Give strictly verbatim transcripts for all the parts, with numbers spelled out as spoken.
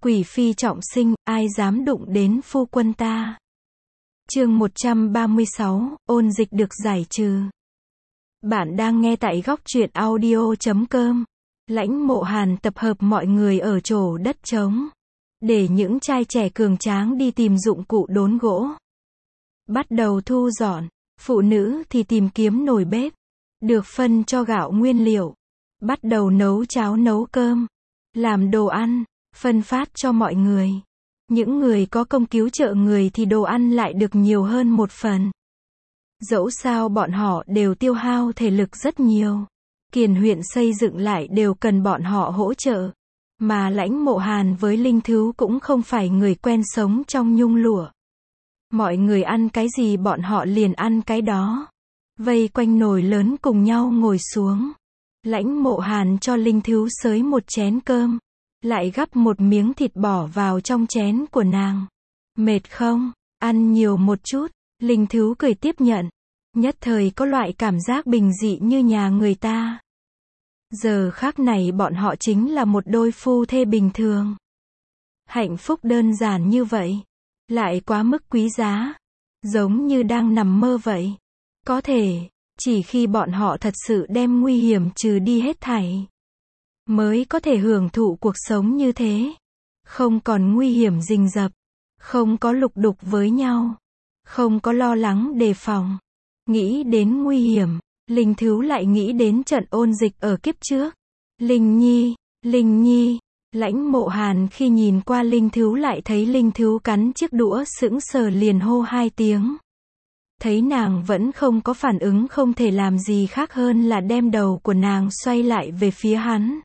Quỷ phi trọng sinh, ai dám đụng đến phu quân ta. Chương một trăm ba mươi sáu, ôn dịch được giải trừ. Bạn đang nghe tại góc truyện audio chấm com. Lãnh Mộ Hàn tập hợp mọi người ở chỗ đất trống, để những trai trẻ cường tráng đi tìm dụng cụ đốn gỗ. Bắt đầu thu dọn, phụ nữ thì tìm kiếm nồi bếp, được phân cho gạo nguyên liệu. Bắt đầu nấu cháo nấu cơm, làm đồ ăn, phân phát cho mọi người. Những người có công cứu trợ người thì đồ ăn lại được nhiều hơn một phần. Dẫu sao bọn họ đều tiêu hao thể lực rất nhiều. Kiền huyện xây dựng lại đều cần bọn họ hỗ trợ. Mà Lãnh Mộ Hàn với Linh Thứu cũng không phải người quen sống trong nhung lụa. Mọi người ăn cái gì bọn họ liền ăn cái đó. Vây quanh nồi lớn cùng nhau ngồi xuống. Lãnh Mộ Hàn cho Linh Thứu xới một chén cơm, lại gắp một miếng thịt bỏ vào trong chén của nàng. Mệt không? Ăn nhiều một chút. Linh Thứu cười tiếp nhận. Nhất thời có loại cảm giác bình dị như nhà người ta. Giờ khắc này bọn họ chính là một đôi phu thê bình thường. Hạnh phúc đơn giản như vậy, lại quá mức quý giá. Giống như đang nằm mơ vậy. Có thể, chỉ khi bọn họ thật sự đem nguy hiểm trừ đi hết thảy, mới có thể hưởng thụ cuộc sống như thế. Không còn nguy hiểm rình rập, không có lục đục với nhau, không có lo lắng đề phòng. Nghĩ đến nguy hiểm, Linh Thứu lại nghĩ đến trận ôn dịch ở kiếp trước. Linh Nhi, Linh Nhi. Lãnh Mộ Hàn khi nhìn qua Linh Thứu lại thấy Linh Thứu cắn chiếc đũa sững sờ liền hô hai tiếng. Thấy nàng vẫn không có phản ứng, không thể làm gì khác hơn là đem đầu của nàng xoay lại về phía hắn.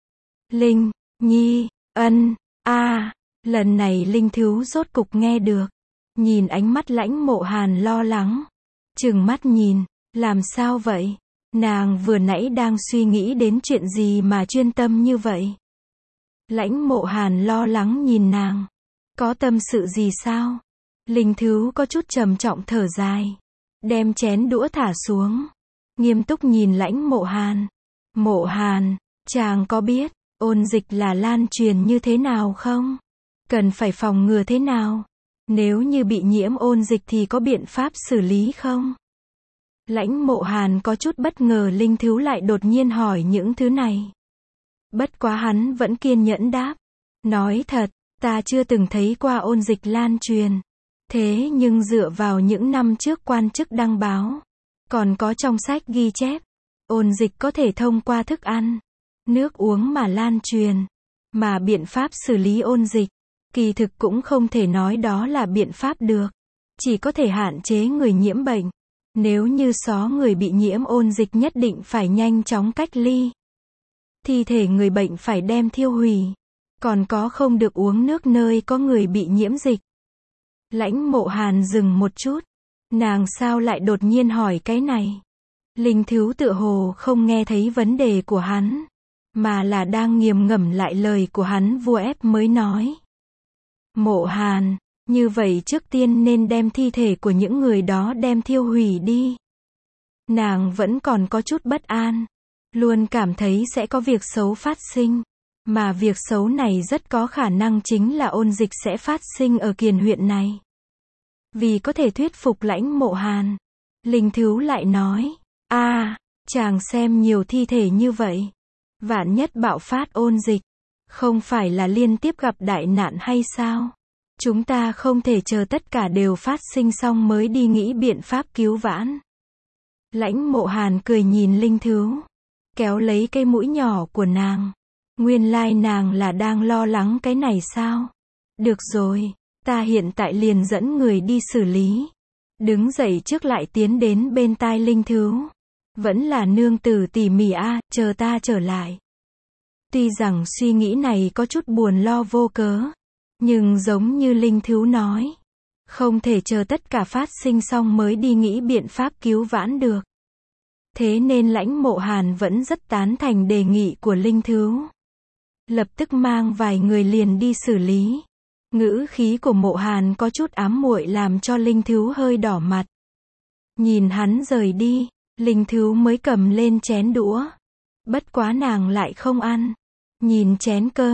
Linh Nhi, ân, a. Lần này Linh Thứu rốt cục nghe được. Nhìn ánh mắt Lãnh Mộ Hàn lo lắng, trừng mắt nhìn, làm sao vậy? Nàng vừa nãy đang suy nghĩ đến chuyện gì mà chuyên tâm như vậy? Lãnh Mộ Hàn lo lắng nhìn nàng. Có tâm sự gì sao? Linh Thứu có chút trầm trọng thở dài, đem chén đũa thả xuống, nghiêm túc nhìn Lãnh Mộ Hàn. Mộ Hàn, chàng có biết ôn dịch là lan truyền như thế nào không? Cần phải phòng ngừa thế nào? Nếu như bị nhiễm ôn dịch thì có biện pháp xử lý không? Lãnh Mộ Hàn có chút bất ngờ Linh Thứu lại đột nhiên hỏi những thứ này. Bất quá hắn vẫn kiên nhẫn đáp. Nói thật, ta chưa từng thấy qua ôn dịch lan truyền. Thế nhưng dựa vào những năm trước quan chức đăng báo, còn có trong sách ghi chép, ôn dịch có thể thông qua thức ăn, nước uống mà lan truyền. Mà biện pháp xử lý ôn dịch, kỳ thực cũng không thể nói đó là biện pháp được. Chỉ có thể hạn chế người nhiễm bệnh. Nếu như xó người bị nhiễm ôn dịch nhất định phải nhanh chóng cách ly. Thi thể người bệnh phải đem thiêu hủy. Còn có không được uống nước nơi có người bị nhiễm dịch. Lãnh Mộ Hàn dừng một chút. Nàng sao lại đột nhiên hỏi cái này? Linh Thứu tựa hồ không nghe thấy vấn đề của hắn, mà là đang nghiền ngẫm lại lời của hắn vua ép mới nói. Mộ Hàn, như vậy trước tiên nên đem thi thể của những người đó đem thiêu hủy đi. Nàng vẫn còn có chút bất an, luôn cảm thấy sẽ có việc xấu phát sinh, mà việc xấu này rất có khả năng chính là ôn dịch sẽ phát sinh ở Kiền huyện này. Vì có thể thuyết phục Lãnh Mộ Hàn, Linh Thứu lại nói, a, à, chàng xem nhiều thi thể như vậy, vạn nhất bạo phát ôn dịch, không phải là liên tiếp gặp đại nạn hay sao? Chúng ta không thể chờ tất cả đều phát sinh xong mới đi nghĩ biện pháp cứu vãn. Lãnh Mộ Hàn cười nhìn Linh Thứu, kéo lấy cây mũi nhỏ của nàng. Nguyên lai nàng là đang lo lắng cái này sao? Được rồi, ta hiện tại liền dẫn người đi xử lý. Đứng dậy trước lại tiến đến bên tai Linh Thứu. Vẫn là nương tử tỉ mỉ a, à, chờ ta trở lại. Tuy rằng suy nghĩ này có chút buồn lo vô cớ, nhưng giống như Linh Thứu nói, không thể chờ tất cả phát sinh xong mới đi nghĩ biện pháp cứu vãn được. Thế nên Lãnh Mộ Hàn vẫn rất tán thành đề nghị của Linh Thứu. Lập tức mang vài người liền đi xử lý. Ngữ khí của Mộ Hàn có chút ám muội làm cho Linh Thứu hơi đỏ mặt. Nhìn hắn rời đi, Linh Thứu mới cầm lên chén đũa. Bất quá nàng lại không ăn. Nhìn chén cơm,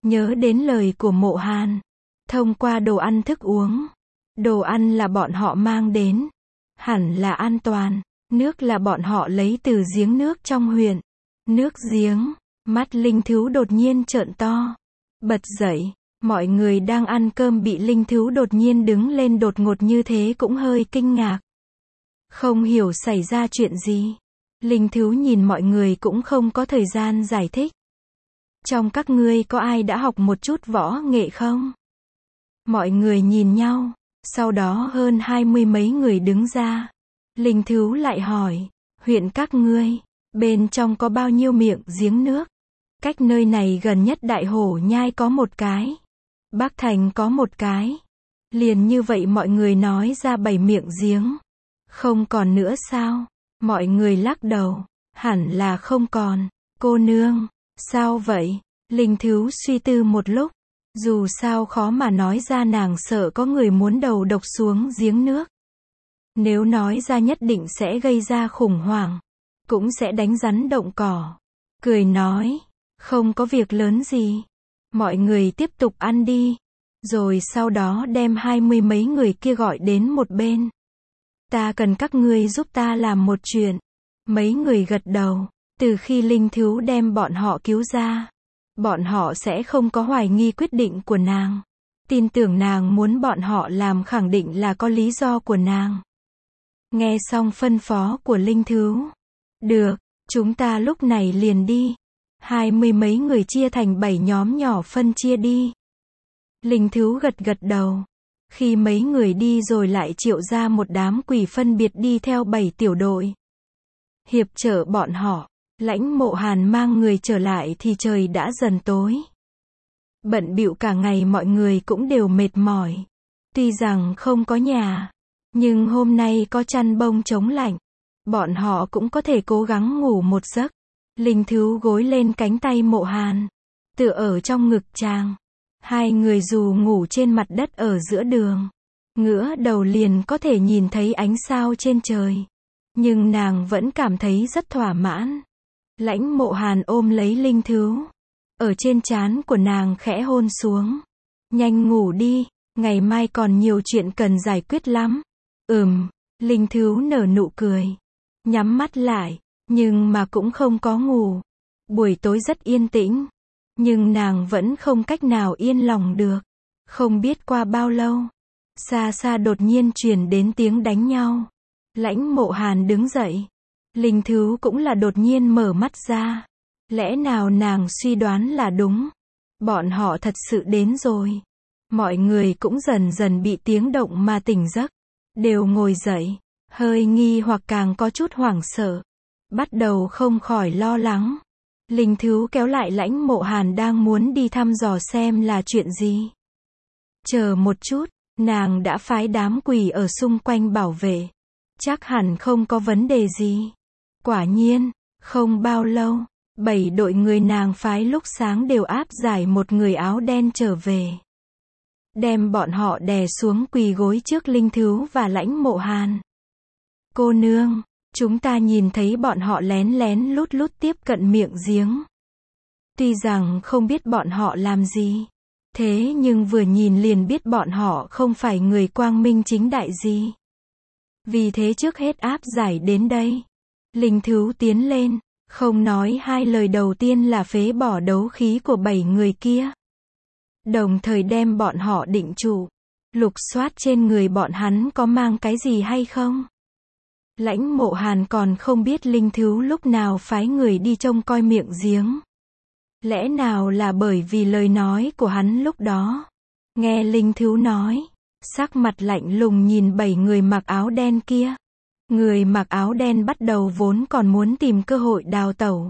nhớ đến lời của Mộ Hàn. Thông qua đồ ăn thức uống. Đồ ăn là bọn họ mang đến. Hẳn là an toàn. Nước là bọn họ lấy từ giếng nước trong huyện. Nước giếng. Mắt linh thú đột nhiên trợn to. Bật dậy. Mọi người đang ăn cơm bị linh thú đột nhiên đứng lên đột ngột như thế cũng hơi kinh ngạc. Không hiểu xảy ra chuyện gì. Linh thú nhìn mọi người cũng không có thời gian giải thích. Trong các ngươi có ai đã học một chút võ nghệ không? Mọi người nhìn nhau. Sau đó hơn hai mươi mấy người đứng ra. Linh thú lại hỏi. Huyện các ngươi, bên trong có bao nhiêu miệng giếng nước? Cách nơi này gần nhất Đại Hổ Nhai có một cái. Bắc Thành có một cái. Liền như vậy mọi người nói ra bảy miệng giếng. Không còn nữa sao? Mọi người lắc đầu. Hẳn là không còn. Cô nương, sao vậy? Linh thú suy tư một lúc. Dù sao khó mà nói ra, nàng sợ có người muốn đầu độc xuống giếng nước. Nếu nói ra nhất định sẽ gây ra khủng hoảng. Cũng sẽ đánh rắn động cỏ. Cười nói. Không có việc lớn gì. Mọi người tiếp tục ăn đi. Rồi sau đó đem hai mươi mấy người kia gọi đến một bên. Ta cần các ngươi giúp ta làm một chuyện. Mấy người gật đầu. Từ khi linh thú đem bọn họ cứu ra, bọn họ sẽ không có hoài nghi quyết định của nàng. Tin tưởng nàng muốn bọn họ làm khẳng định là có lý do của nàng. Nghe xong phân phó của linh thú. Được, chúng ta lúc này liền đi. Hai mươi mấy người chia thành bảy nhóm nhỏ phân chia đi. Linh thú gật gật đầu. Khi mấy người đi rồi lại triệu ra một đám quỷ phân biệt đi theo bảy tiểu đội. Hiệp trợ bọn họ. Lãnh Mộ Hàn mang người trở lại thì trời đã dần tối. Bận bịu cả ngày mọi người cũng đều mệt mỏi. Tuy rằng không có nhà, nhưng hôm nay có chăn bông chống lạnh. Bọn họ cũng có thể cố gắng ngủ một giấc. Linh thú gối lên cánh tay Mộ Hàn. Tựa ở trong ngực chàng. Hai người dù ngủ trên mặt đất ở giữa đường. Ngửa đầu liền có thể nhìn thấy ánh sao trên trời. Nhưng nàng vẫn cảm thấy rất thỏa mãn. Lãnh Mộ Hàn ôm lấy linh thú. Ở trên trán của nàng khẽ hôn xuống. Nhanh ngủ đi, ngày mai còn nhiều chuyện cần giải quyết lắm. Ừm, linh thú nở nụ cười. Nhắm mắt lại, nhưng mà cũng không có ngủ. Buổi tối rất yên tĩnh. Nhưng nàng vẫn không cách nào yên lòng được. Không biết qua bao lâu. Xa xa đột nhiên truyền đến tiếng đánh nhau. Lãnh Mộ Hàn đứng dậy. Linh thú cũng là đột nhiên mở mắt ra. Lẽ nào nàng suy đoán là đúng. Bọn họ thật sự đến rồi. Mọi người cũng dần dần bị tiếng động mà tỉnh giấc. Đều ngồi dậy. Hơi nghi hoặc càng có chút hoảng sợ. Bắt đầu không khỏi lo lắng. Linh thú kéo lại Lãnh Mộ Hàn đang muốn đi thăm dò xem là chuyện gì. Chờ một chút, nàng đã phái đám quỷ ở xung quanh bảo vệ. Chắc hẳn không có vấn đề gì. Quả nhiên, không bao lâu, bảy đội người nàng phái lúc sáng đều áp giải một người áo đen trở về. Đem bọn họ đè xuống quỳ gối trước linh thú và Lãnh Mộ Hàn. Cô nương, chúng ta nhìn thấy bọn họ lén lén lút lút tiếp cận miệng giếng. Tuy rằng không biết bọn họ làm gì. Thế nhưng vừa nhìn liền biết bọn họ không phải người quang minh chính đại gì. Vì thế trước hết áp giải đến đây. Linh thú tiến lên, không nói hai lời, đầu tiên là phế bỏ đấu khí của bảy người kia. Đồng thời đem bọn họ định trụ. Lục soát trên người bọn hắn có mang cái gì hay không. Lãnh Mộ Hàn còn không biết linh thú lúc nào phái người đi trông coi miệng giếng. Lẽ nào là bởi vì lời nói của hắn lúc đó. Nghe linh thú nói, sắc mặt lạnh lùng nhìn bảy người mặc áo đen kia. Người mặc áo đen bắt đầu vốn còn muốn tìm cơ hội đào tẩu.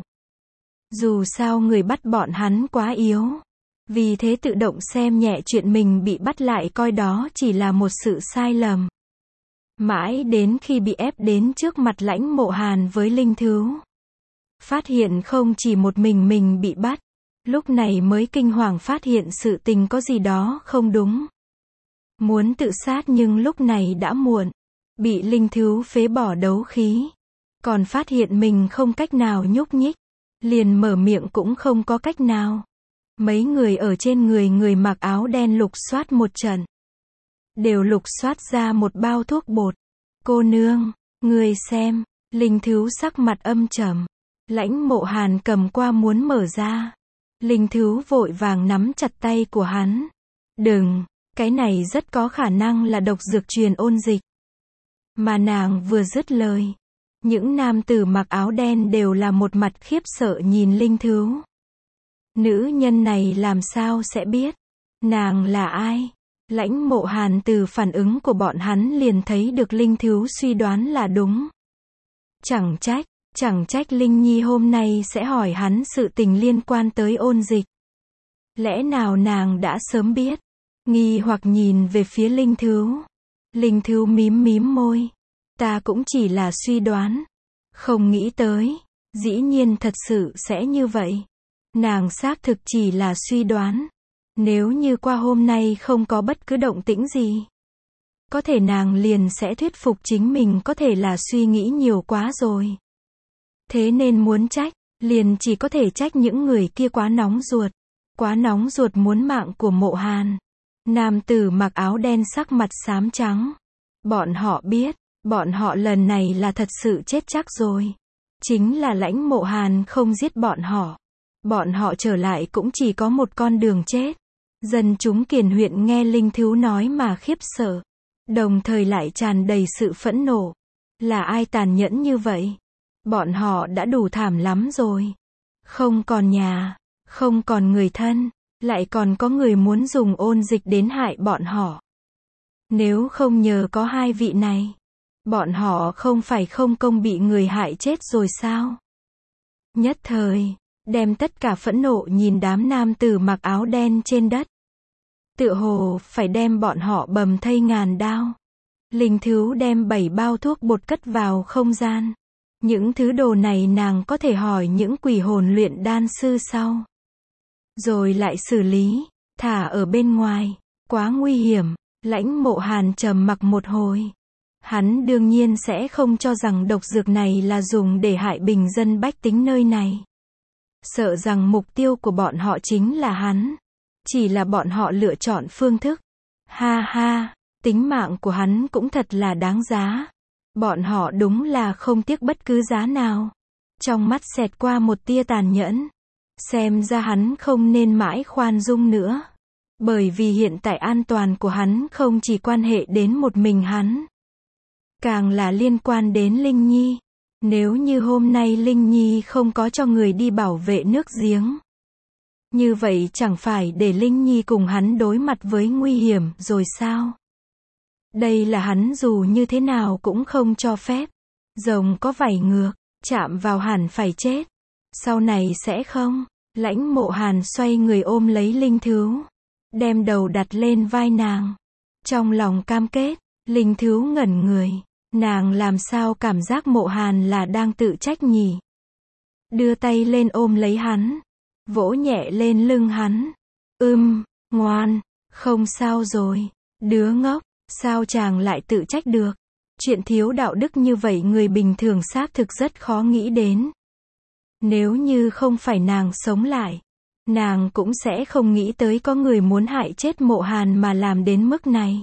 Dù sao người bắt bọn hắn quá yếu. Vì thế tự động xem nhẹ chuyện mình bị bắt lại, coi đó chỉ là một sự sai lầm. Mãi đến khi bị ép đến trước mặt Lãnh Mộ Hàn với linh thú. Phát hiện không chỉ một mình mình bị bắt. Lúc này mới kinh hoàng phát hiện sự tình có gì đó không đúng. Muốn tự sát nhưng lúc này đã muộn. Bị linh thú phế bỏ đấu khí. Còn phát hiện mình không cách nào nhúc nhích. Liền mở miệng cũng không có cách nào. Mấy người ở trên người người mặc áo đen lục soát một trận. Đều lục soát ra một bao thuốc bột. Cô nương, người xem, Linh Thứu sắc mặt âm trầm. Lãnh Mộ Hàn cầm qua muốn mở ra. Linh Thứu vội vàng nắm chặt tay của hắn. Đừng, cái này rất có khả năng là độc dược truyền ôn dịch. Mà nàng vừa dứt lời, những nam tử mặc áo đen đều là một mặt khiếp sợ nhìn Linh Thứu. Nữ nhân này làm sao sẽ biết? Nàng là ai? Lãnh Mộ Hàn từ phản ứng của bọn hắn liền thấy được Linh Thứu suy đoán là đúng. Chẳng trách, chẳng trách Linh Nhi hôm nay sẽ hỏi hắn sự tình liên quan tới ôn dịch. Lẽ nào nàng đã sớm biết? Nghi hoặc nhìn về phía Linh Thứu. Linh Thứu mím mím môi. Ta cũng chỉ là suy đoán. Không nghĩ tới. Dĩ nhiên thật sự sẽ như vậy. Nàng xác thực chỉ là suy đoán. Nếu như qua hôm nay không có bất cứ động tĩnh gì, có thể nàng liền sẽ thuyết phục chính mình có thể là suy nghĩ nhiều quá rồi. Thế nên muốn trách, liền chỉ có thể trách những người kia quá nóng ruột. Quá nóng ruột muốn mạng của Mộ Hàn. Nam tử mặc áo đen sắc mặt xám trắng. Bọn họ biết, bọn họ lần này là thật sự chết chắc rồi. Chính là Lãnh Mộ Hàn không giết bọn họ. Bọn họ trở lại cũng chỉ có một con đường chết. Dân chúng Kiền huyện nghe Linh Thứu nói mà khiếp sợ. Đồng thời lại tràn đầy sự phẫn nộ. Là ai tàn nhẫn như vậy? Bọn họ đã đủ thảm lắm rồi. Không còn nhà, không còn người thân, lại còn có người muốn dùng ôn dịch đến hại bọn họ. Nếu không nhờ có hai vị này, bọn họ không phải không công bị người hại chết rồi sao? Nhất thời, đem tất cả phẫn nộ nhìn đám nam tử mặc áo đen trên đất. Tựa hồ phải đem bọn họ bầm thây ngàn đao. Linh Thứu đem bảy bao thuốc bột cất vào không gian. Những thứ đồ này nàng có thể hỏi những quỷ hồn luyện đan sư sau. Rồi lại xử lý, thả ở bên ngoài. Quá nguy hiểm. Lãnh Mộ Hàn trầm mặc một hồi. Hắn đương nhiên sẽ không cho rằng độc dược này là dùng để hại bình dân bách tính nơi này. Sợ rằng mục tiêu của bọn họ chính là hắn. Chỉ là bọn họ lựa chọn phương thức. Ha ha, tính mạng của hắn cũng thật là đáng giá. Bọn họ đúng là không tiếc bất cứ giá nào. Trong mắt xẹt qua một tia tàn nhẫn. Xem ra hắn không nên mãi khoan dung nữa. Bởi vì hiện tại an toàn của hắn không chỉ quan hệ đến một mình hắn. Càng là liên quan đến Linh Nhi. Nếu như hôm nay Linh Nhi không có cho người đi bảo vệ nước giếng, như vậy chẳng phải để Linh Nhi cùng hắn đối mặt với nguy hiểm rồi sao? Đây là hắn dù như thế nào cũng không cho phép. Rồng có vảy ngược, chạm vào hẳn phải chết. Sau này sẽ không. Lãnh Mộ Hàn xoay người ôm lấy Linh Thứu, đem đầu đặt lên vai nàng. Trong lòng cam kết, Linh Thứu ngẩn người. Nàng làm sao cảm giác Mộ Hàn là đang tự trách nhỉ? Đưa tay lên ôm lấy hắn, vỗ nhẹ lên lưng hắn. Ưm, ngoan, không sao rồi. Đứa ngốc, sao chàng lại tự trách được? Chuyện thiếu đạo đức như vậy người bình thường xác thực rất khó nghĩ đến. Nếu như không phải nàng sống lại, nàng cũng sẽ không nghĩ tới có người muốn hại chết Mộ Hàn mà làm đến mức này.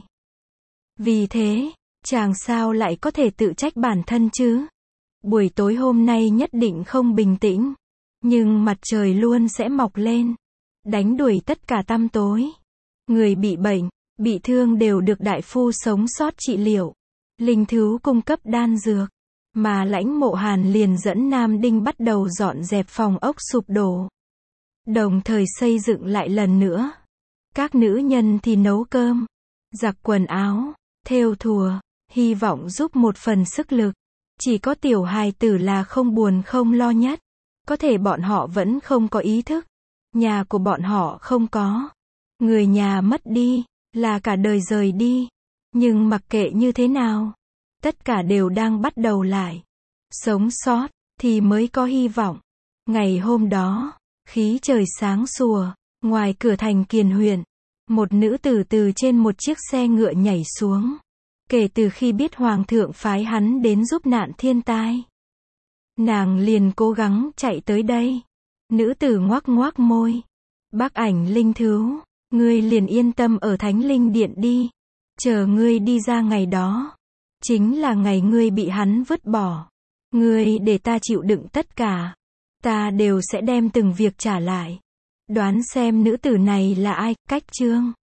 Vì thế, chàng sao lại có thể tự trách bản thân chứ? Buổi tối hôm nay nhất định không bình tĩnh. Nhưng mặt trời luôn sẽ mọc lên. Đánh đuổi tất cả tăm tối. Người bị bệnh, bị thương đều được đại phu sống sót trị liệu. Linh Thứu cung cấp đan dược. Mà Lãnh Mộ Hàn liền dẫn Nam Đinh bắt đầu dọn dẹp phòng ốc sụp đổ. Đồng thời xây dựng lại lần nữa. Các nữ nhân thì nấu cơm, giặt quần áo, thêu thùa, hy vọng giúp một phần sức lực. Chỉ có tiểu hài tử là không buồn không lo nhất. Có thể bọn họ vẫn không có ý thức. Nhà của bọn họ không có. Người nhà mất đi, là cả đời rời đi. Nhưng mặc kệ như thế nào, tất cả đều đang bắt đầu lại. Sống sót, thì mới có hy vọng. Ngày hôm đó, khí trời sáng sủa, ngoài cửa thành Kiền huyện, một nữ tử từ trên một chiếc xe ngựa nhảy xuống. Kể từ khi biết Hoàng thượng phái hắn đến giúp nạn thiên tai, nàng liền cố gắng chạy tới đây. Nữ tử ngoác ngoác môi. Bác Ảnh Linh Thứu, ngươi liền yên tâm ở Thánh Linh Điện đi. Chờ ngươi đi ra ngày đó, chính là ngày ngươi bị hắn vứt bỏ. Ngươi để ta chịu đựng tất cả. Ta đều sẽ đem từng việc trả lại. Đoán xem nữ tử này là ai, Cách Trương.